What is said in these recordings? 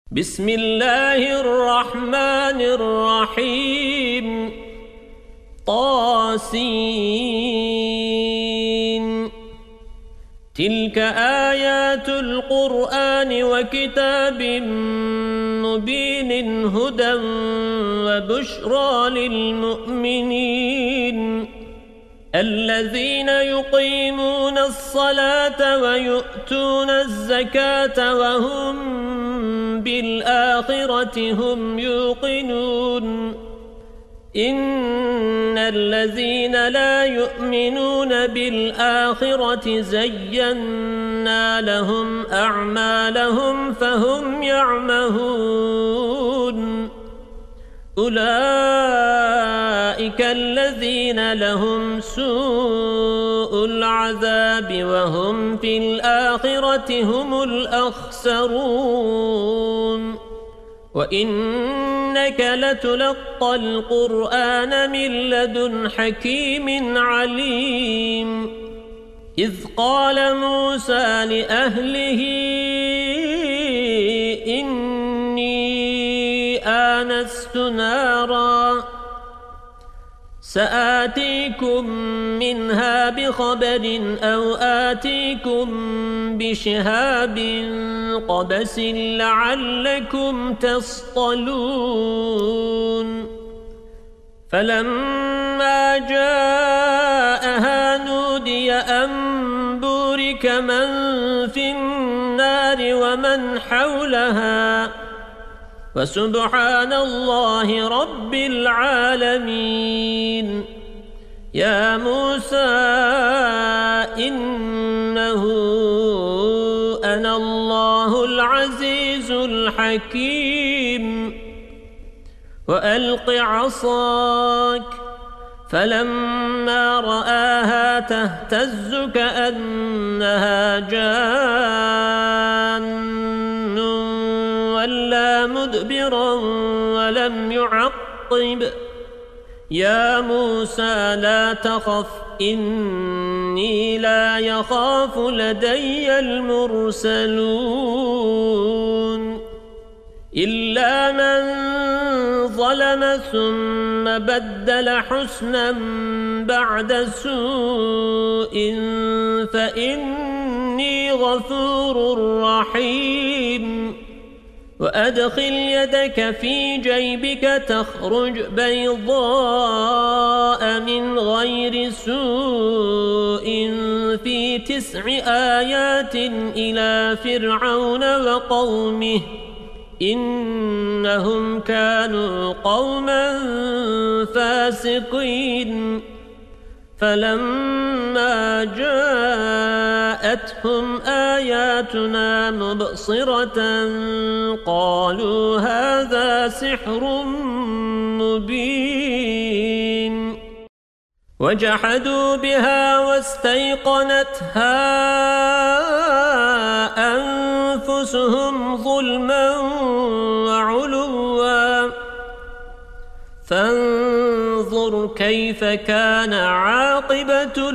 بسم الله الرحمن الرحيم طاسين تلك آيات القرآن وكتاب مبين هدى وبشرى للمؤمنين الذين يقيمون الصلاة ويؤتون الزكاة وهم بالآخرة هم يوقنون إن الذين لا يؤمنون بالآخرة زينا لهم أعمالهم فهم يعمهون أولئك الذين لهم سوء العذاب وهم في الآخرة هم الأخسرون وإنك لتلقى القرآن من لدن حكيم عليم إذ قال موسى لأهله إني آنست نارا سآتيكم منها بخبر أو آتيكم بشهاب قبس لعلكم تصطلون فلما جاءها نودي أن بورك من في النار ومن حولها وسبحان الله رب العالمين يا موسى إنه أنا الله العزيز الحكيم وألق عصاك فلما رآها تهتز كأنها جان ولا مدبرا ولم يعقب يا موسى لا تخف إني لا يخاف لدي المرسلون إلا من ظلم ثم بدل حسنا بعد سوء فإني غفور رحيم وأدخل يدك في جيبك تخرج بيضاء من غير سوء في 9 آيات إلى فرعون وقومه إنهم كانوا قوما فاسقين فلما جاءتهم آياتنا مبصرة قالوا هذا سحر مبين وجحدوا بها واستيقنتها أنفسهم ظلما وعلوا فانظر كيف كان عاقبة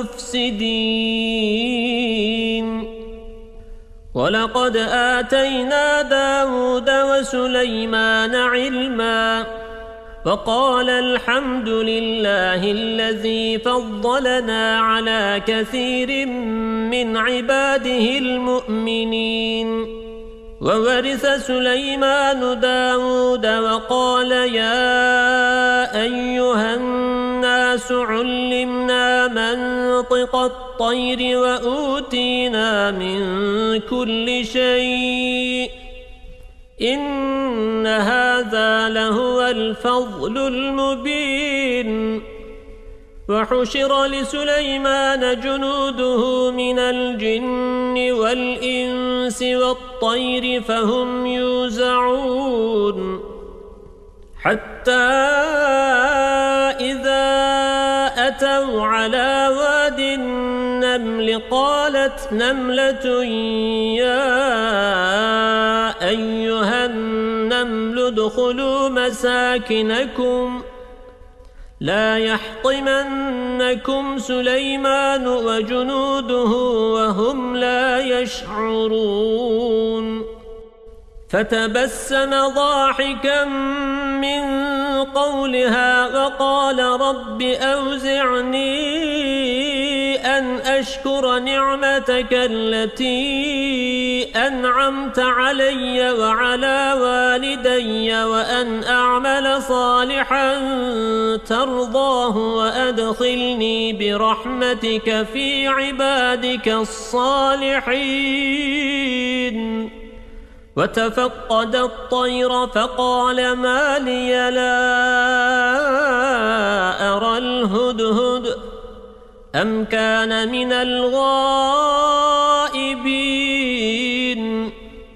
المفسدين ولقد آتينا داود وسليمان علما وقال الحمد لله الذي فضلنا على كثير من عباده المؤمنين وورث سليمان داود وقال يا أيها الناس علمنا منطق الطير وأوتينا من كل شيء إن هذا لهو الفضل المبين وحشر لسليمان جنوده من الجن والإنس والطير فهم يوزعون حتى إذا أتوا على واد النمل قالت نملة يا أيها النمل ادخلوا مساكنكم لا يحطمنكم سليمان وجنوده وهم لا يشعرون فتبسم ضاحكا من قولها وقال رب أوزعني أن أشكر نعمتك التي أنعمت علي وعلى والدي وأن أعمل صالحا ترضاه وأدخلني برحمتك في عبادك الصالحين. وتفقد الطير فقال ما لي لا أرى الهدهد أم كان من الغائبين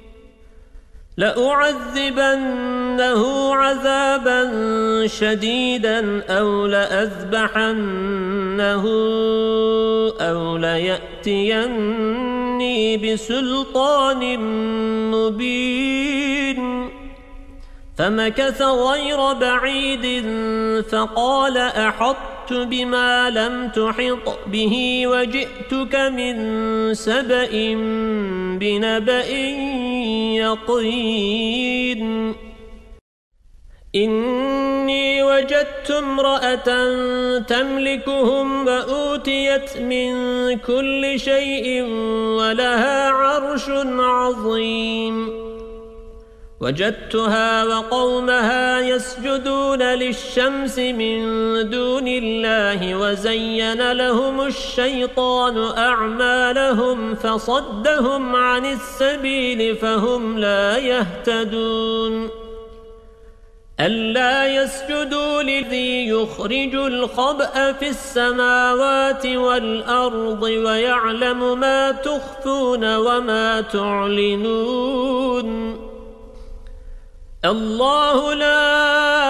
لأعذبنه عذابا شديدا أو لأذبحنه أو ليأتيني بسلطان مبين. فمكث غير بعيد فقال أحطت بما لم تحط به وجئتك من سبأ بنبأ يقين. إني وجدت امرأة تملكهم وأوتيت من كل شيء ولها عرش عظيم. وجدتها وقومها يسجدون للشمس من دون الله وزين لهم الشيطان أعمالهم فصدهم عن السبيل فهم لا يهتدون. ألا يسجدوا لذي يخرج الخبأ في السماوات والأرض ويعلم ما تخفون وما تعلنون. الله لا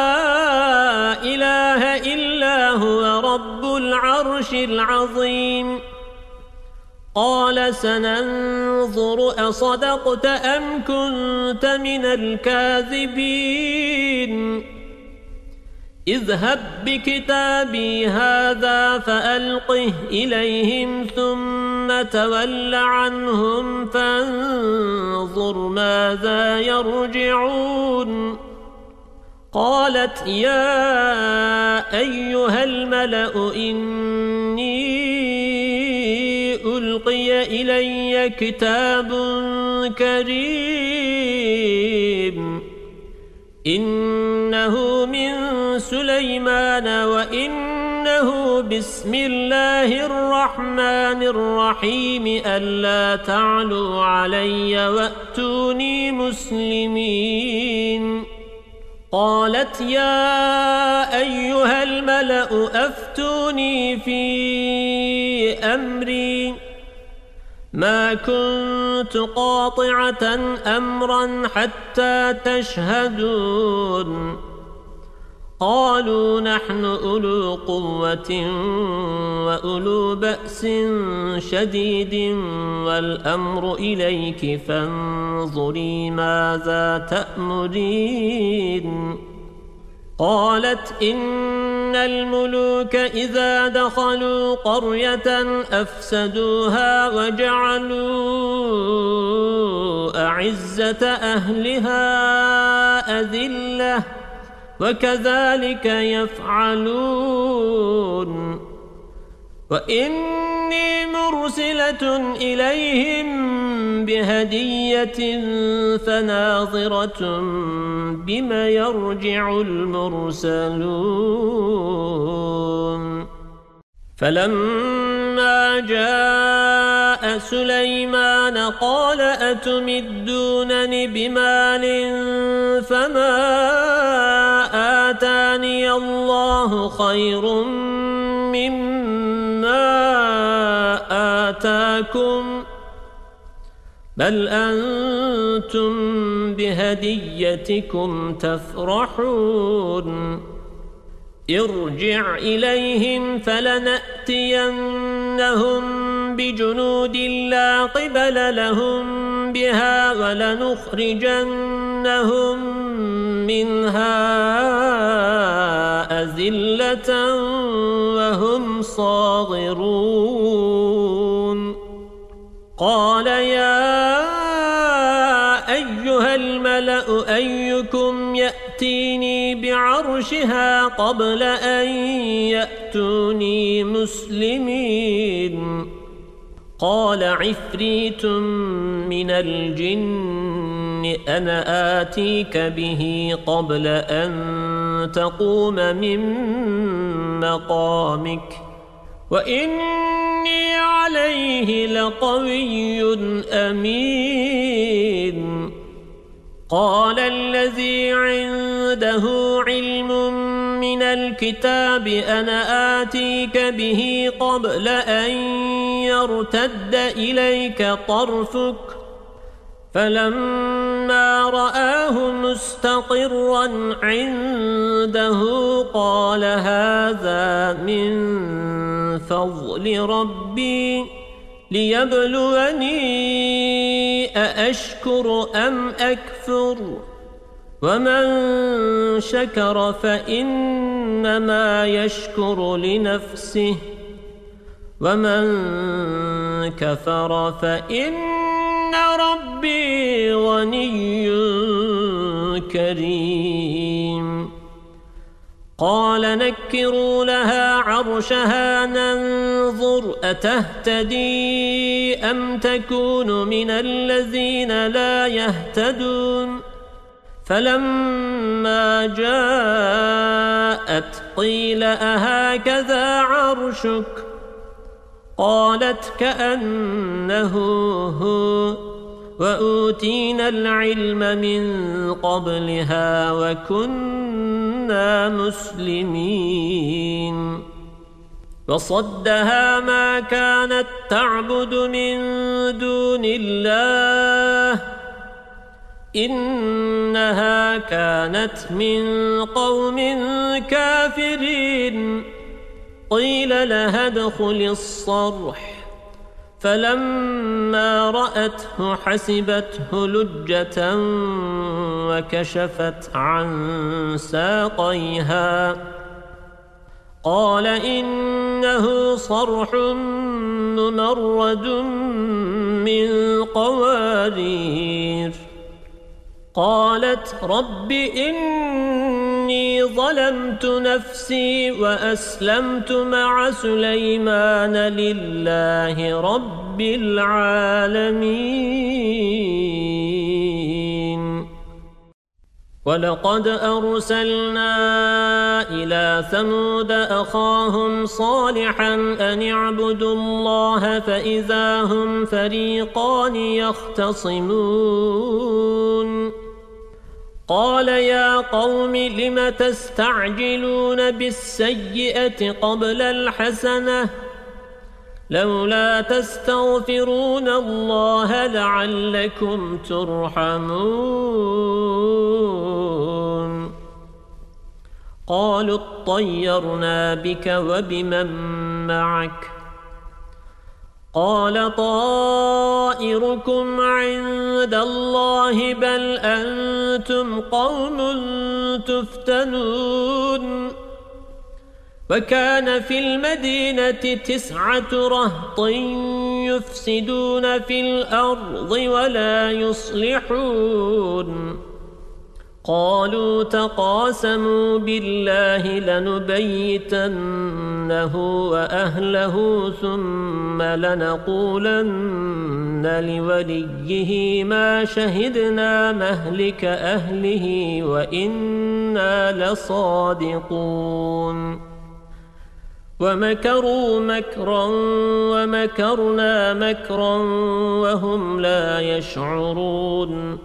إله إلا هو رب العرش العظيم. قال سننظر أصدقت أم كنت من الكاذبين. اذهب بكتابي هذا فألقه إليهم ثم تول عنهم فانظر ماذا يرجعون. قالت يا أيها الملأ إني ألقي إلي كتاب كريم إنه من سليمان وإنه بسم الله الرحمن الرحيم ألا تعلوا علي وأتوني مسلمين. قالت يا أيها الملأ أفتوني في أمري ما كنت قاطعة أمرا حتى تشهدون. قالوا نحن أولو قوة وأولو بأس شديد والأمر إليك فانظري ماذا تأمرين. قالت إن الملوك إذا دخلوا قرية أفسدوها وجعلوا أعزة أهلها أذلة وكذلك يفعلون. وإني مرسلة إليهم بهدية فناظرة بما يرجع المرسلون. فلما جاء سليمان قال أتمدونني بمال فما آتاني الله خير مما آتاكم بل أنتم بهديتكم تفرحون. ارجع إليهم فلنأتينهم بجنود لا قبل لهم بها ولنخرجنهم منها أذلة وهم صاغرون. قال يا أيها الملأ يتنبأ أيكم يأتيني بعرشها قبل أن يأتوني مسلمين قال عفريت من الجن أنا آتيك به قبل أن تقوم من مقامك وإني عليه لقوي أمين قال الذي عنده علم من الكتاب أنا آتيك به قبل أن يرتد إليك طرفك فلما رآه مستقرا عنده قال هذا من فضل ربي ليبلوني أأشكر أم أكفر ومن شكر فإنما يشكر لنفسه ومن كفر فإن ربي غني كريم قال نكروا لها عرشها ننظر أتهتدي أم تكون من الذين لا يهتدون فلما جاءت قيل أهكذا عرشك قالت كأنه هو وأوتينا العلم من قبلها وكنا مسلمين وصدها ما كانت تعبد من دون الله إنها كانت من قوم كافرين قيل لها ادخل الصرح فلما رأته حسبته لجة وكشفت عن ساقيها قال إنه صرح ممرد من قوارير قالت رب إني ظلمت نفسي وأسلمت مع سليمان لله رب العالمين ولقد أرسلنا إلى ثمود أخاهم صالحا أن اعبدوا الله فإذا هم فريقان يختصمون قال يا قوم لم تستعجلون بالسيئة قبل الحسنة لولا تستغفرون الله لعلكم ترحمون قالوا اطيرنا بك وبمن معك قال طائركم عند الله بل أنتم قوم تفتنون وكان في المدينة 9 رهط يفسدون في الأرض ولا يصلحون قالوا تقاسموا بالله لنبيتنه وأهله ثم لنقولن لوليه ما شهدنا مهلك أهله وإنا لصادقون ومكروا مكرا ومكرنا مكرا وهم لا يشعرون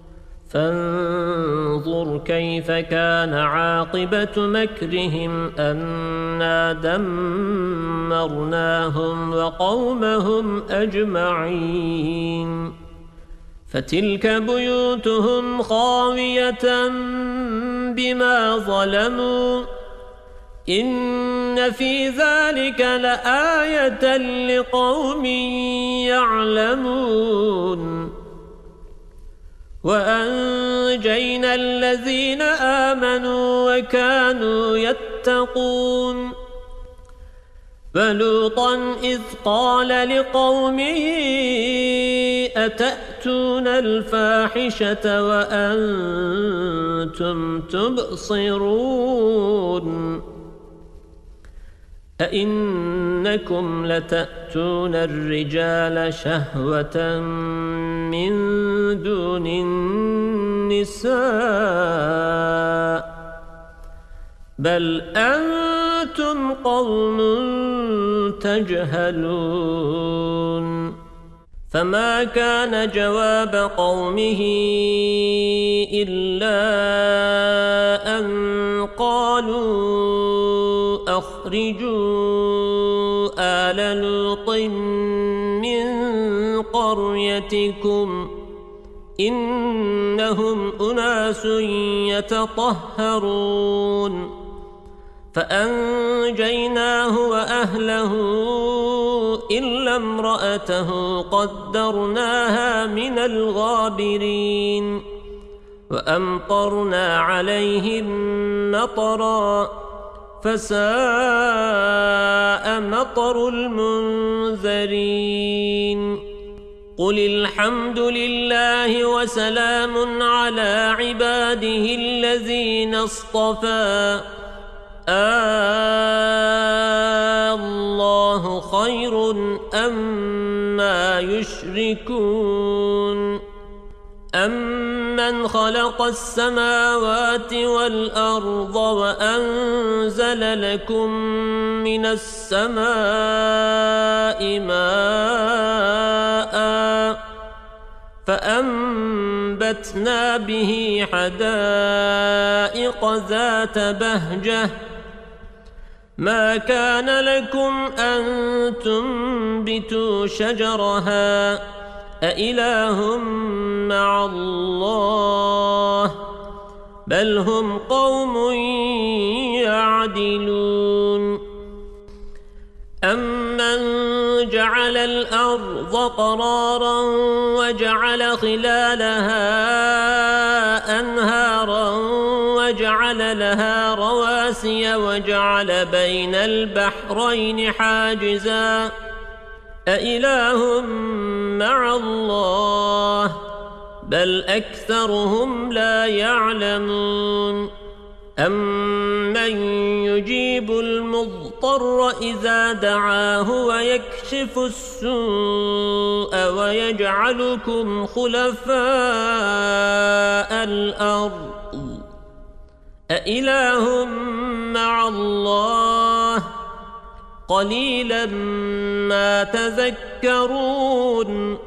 فانظر كيف كان عاقبة مكرهم أنا دمرناهم وقومهم أجمعين فتلك بيوتهم خاوية بما ظلموا إن في ذلك لآية لقوم يعلمون وأنجينا الذين آمنوا وكانوا يتقون ولوطا إذ قال لقومه أتأتون تأتون الفاحشة وأنتم تبصرون أئنكم لتأتون الرجال شهوة من دون النساء بل أنتم قوم تجهلون فما كان جواب قومه إلا أن قالوا أخرجوا آل لوط من قريتكم إنهم أناس يتطهرون فأنجيناه وأهله إلا امرأته قدرناها من الغابرين وأمطرنا عليهم مطرا فساء مطر المنذرين قل الحمد لله وسلام على عباده الذين اصطفى الله خير أما يشركون أمن خلق السماوات والأرض وأنزل لكم من السماء ماء فأنبتنا به حدائق ذات بهجة ما كان لكم أن تنبتوا شجرها أإله مع الله بل هم قوم يعدلون أمن جعل الأرض قرارا وجعل خلالها أنهارا وجعل لها رواسي وجعل بين البحرين حاجزا أإله مع الله بل أكثرهم لا يعلمون أمن يجيب المضطر إذا دعاه ويكشف السوء ويجعلكم خلفاء الأرض أإله مع الله قليلا ما تذكرون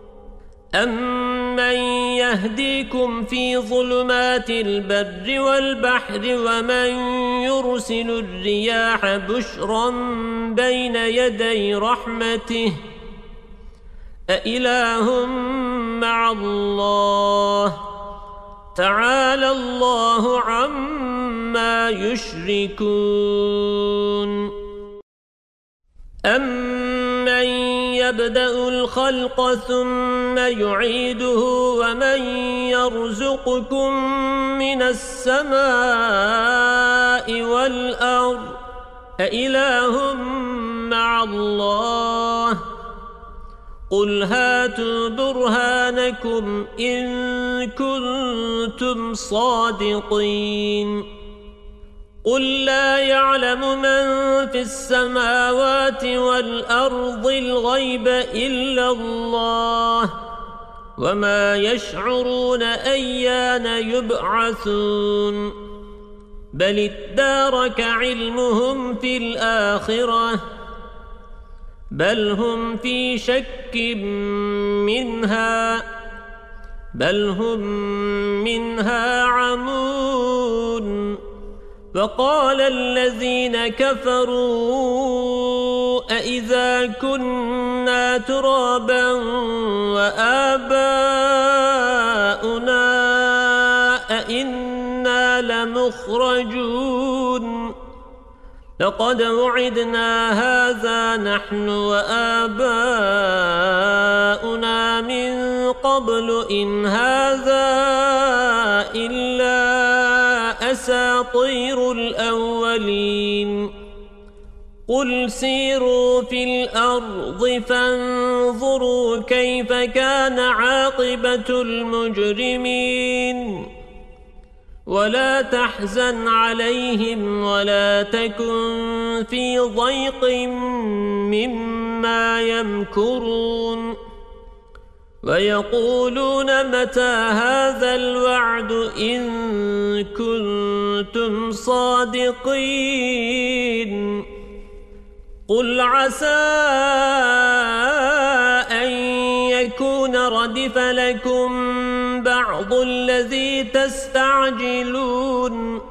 أمن يهديكم في ظلمات البر والبحر ومن يرسل الرياح بشرا بين يدي رحمته أإله مع الله تعالى الله عما يشركون أمن يبدأ الخلق ثم يعيده ومن يرزقكم من السماء والأرض أإله مع الله قل هاتوا برهانكم إن كنتم صادقين قل لا يعلم من في السماوات والأرض الغيب إلا الله وما يشعرون أيان يبعثون بل ادارك علمهم في الآخرة بل هم في شك منها بل هم منها عمون وقال الذين كفروا أإذا كنا ترابا وآباؤنا أإنا لمخرجون لقد وعدنا هذا نحن وآباؤنا من قبل إن هذا إلا أساطير الأولين قل سيروا في الأرض فانظروا كيف كان عاقبة المجرمين ولا تحزن عليهم ولا تكن في ضيق مما يمكرون ويقولون متى هذا الوعد إن كنتم صادقين قل عسى أن يكون ردف لكم بعض الذي تستعجلون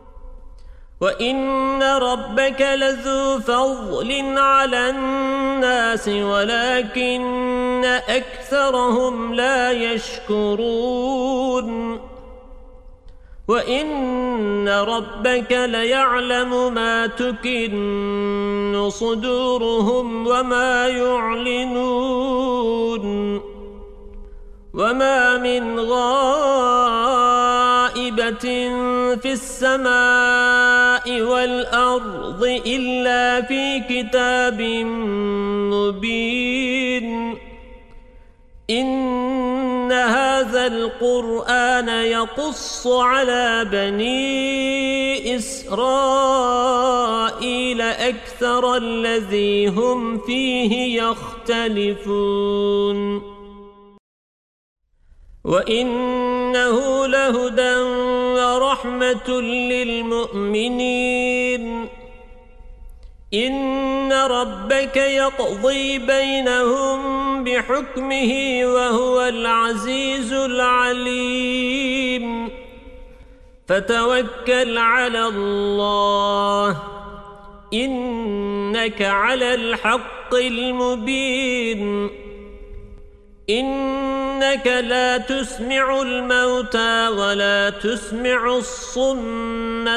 وإن ربك لذو فضل على الناس ولكن أكثرهم لا يشكرون وإن ربك ليعلم ما تكن صدورهم وما يعلنون وما من غائبة في السماء والأرض إلا في كتاب مبين إن هذا القرآن يقص على بني إسرائيل أكثر الذي هم فيه يختلفون وإنه لهدى ورحمة للمؤمنين إن ربك يقضي بينهم بحكمه وهو العزيز العليم فتوكل على الله إنك على الحق المبين إنك لا تسمع الموتى ولا تسمع الصم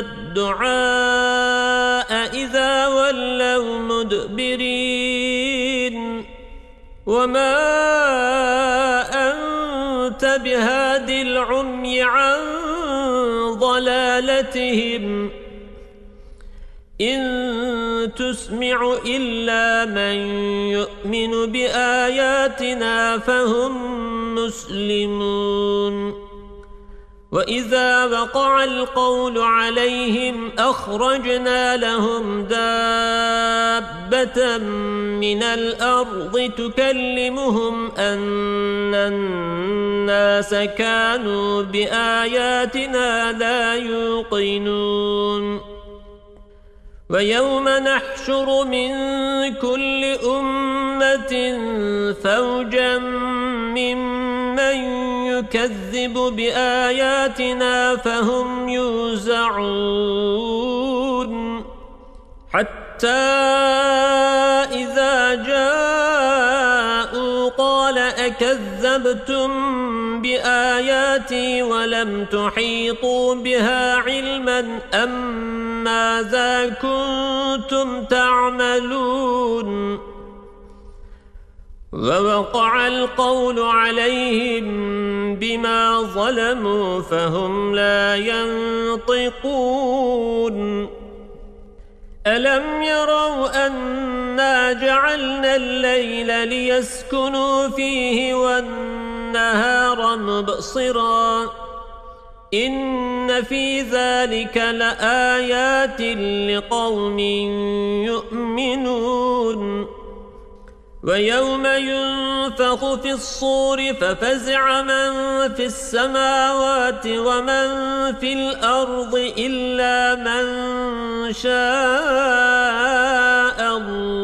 الدعاء إذا ولوا مدبرين وما أنت بهاد العمي عن ضلالتهم إن تسمع إلا من يؤمن بآياتنا فهم مسلمون وإذا وقع القول عليهم أخرجنا لهم دابة من الأرض تكلمهم أن الناس كانوا بآياتنا لا يوقنون ويوم نحشر من كل أمة فوجا ممن يكذب بآياتنا فهم يوزعون حتى إذا جاءوا قال أكذبتم بآياتي ولم تحيطوا بها علما أم ماذا كنتم تعملون ووقع القول عليهم بما ظلموا فهم لا ينطقون ألم يروا أنا جعلنا الليل ليسكنوا فيه والنهار مبصرا إن في ذلك لآيات لقوم يؤمنون ويوم ينفخ في الصور ففزع من في السماوات ومن في الأرض إلا من شاء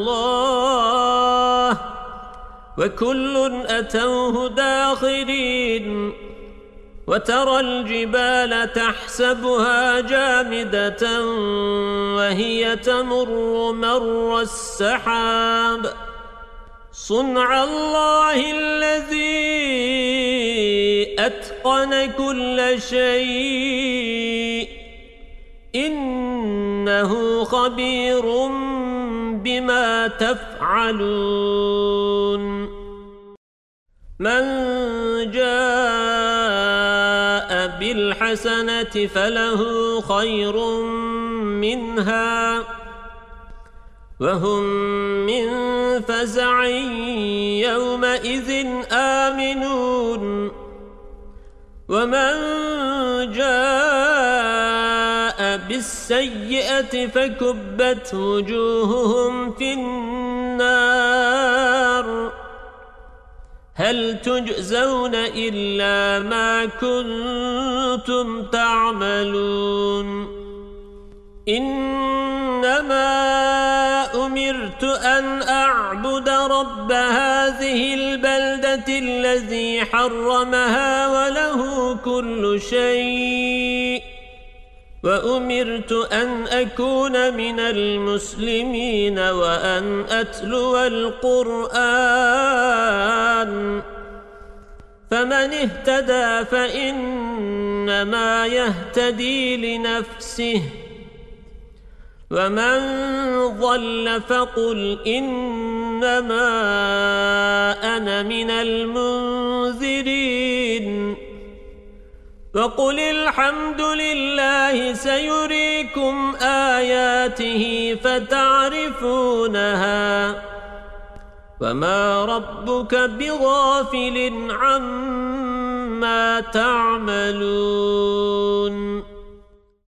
الله وكل أتوه داخرين وترى الجبال تحسبها جامدة وهي تمر مر السحاب صنع الله الذي أتقن كل شيء إنه خبير بما تفعلون من جاء بالحسنة فله خير منها وهم من فزع يومئذ آمنون ومن جاء بالسيئة فكبت وجوههم في النار هل تجزون إلا ما كنتم تعملون إنما أمرت أن أعبد رب هذه البلدة الذي حرمها وله كل شيء وأمرت أن أكون من المسلمين وأن أتلو القرآن فمن اهتدى فإنما يهتدي لنفسه ومن ضل فقل إنما أنا من المنذرين وقل الحمد لله سيريكم آياته فتعرفونها وما ربك بغافل عما تعملون